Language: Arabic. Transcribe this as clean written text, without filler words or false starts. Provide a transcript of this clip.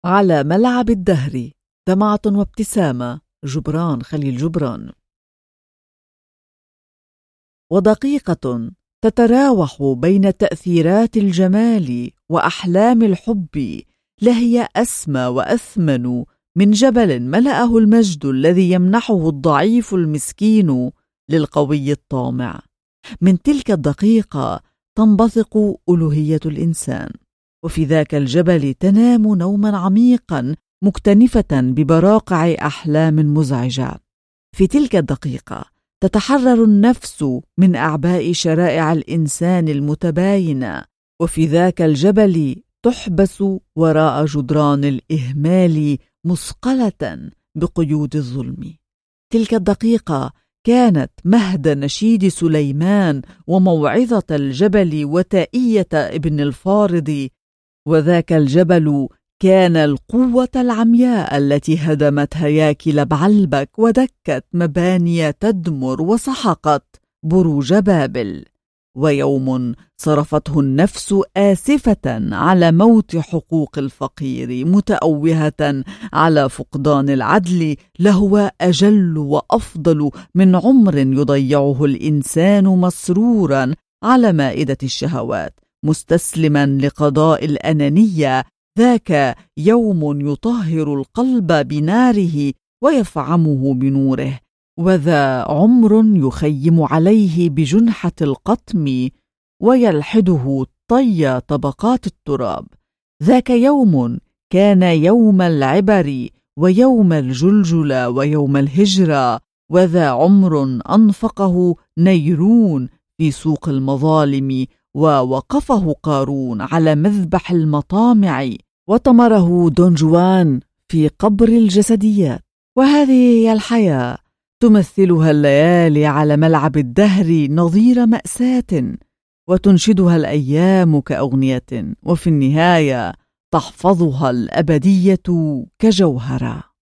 على ملعب الدهر، دمعة وابتسامة، جبران خليل جبران. ودقيقة تتراوح بين تأثيرات الجمال وأحلام الحب، لهي أسمى وأثمن من جبل ملأه المجد الذي يمنحه الضعيف المسكين للقوي الطامع. من تلك الدقيقة تنبثق ألوهية الإنسان، وفي ذاك الجبل تنام نوما عميقا مكتنفة ببراقع أحلام مزعجة. في تلك الدقيقة تتحرر النفس من أعباء شرائع الإنسان المتباينة، وفي ذاك الجبل تحبس وراء جدران الإهمال مثقلة بقيود الظلم. تلك الدقيقة كانت مهد نشيد سليمان وموعظة الجبل وتائية ابن الفارض، وذاك الجبل كان القوة العمياء التي هدمت هياكل بعلبك ودكت مباني تدمر وسحقت بروج بابل. ويوم صرفته النفس آسفة على موت حقوق الفقير متأوهة على فقدان العدل، لهو أجل وأفضل من عمر يضيعه الإنسان مسرورا على مائدة الشهوات مستسلما لقضاء الأنانية. ذاك يوم يطهر القلب بناره ويفعمه بنوره، وذا عمر يخيم عليه بجنحة القطم ويلحده طي طبقات التراب. ذاك يوم كان يوم العبر ويوم الجلجلة ويوم الهجرة، وذا عمر أنفقه نيرون في سوق المظالم، ووقفه قارون على مذبح المطامع، وطمره دون جوان في قبر الجسديات. وهذه هي الحياة، تمثلها الليالي على ملعب الدهر نظير مأساة، وتنشدها الأيام كأغنية، وفي النهاية تحفظها الأبدية كجوهرة.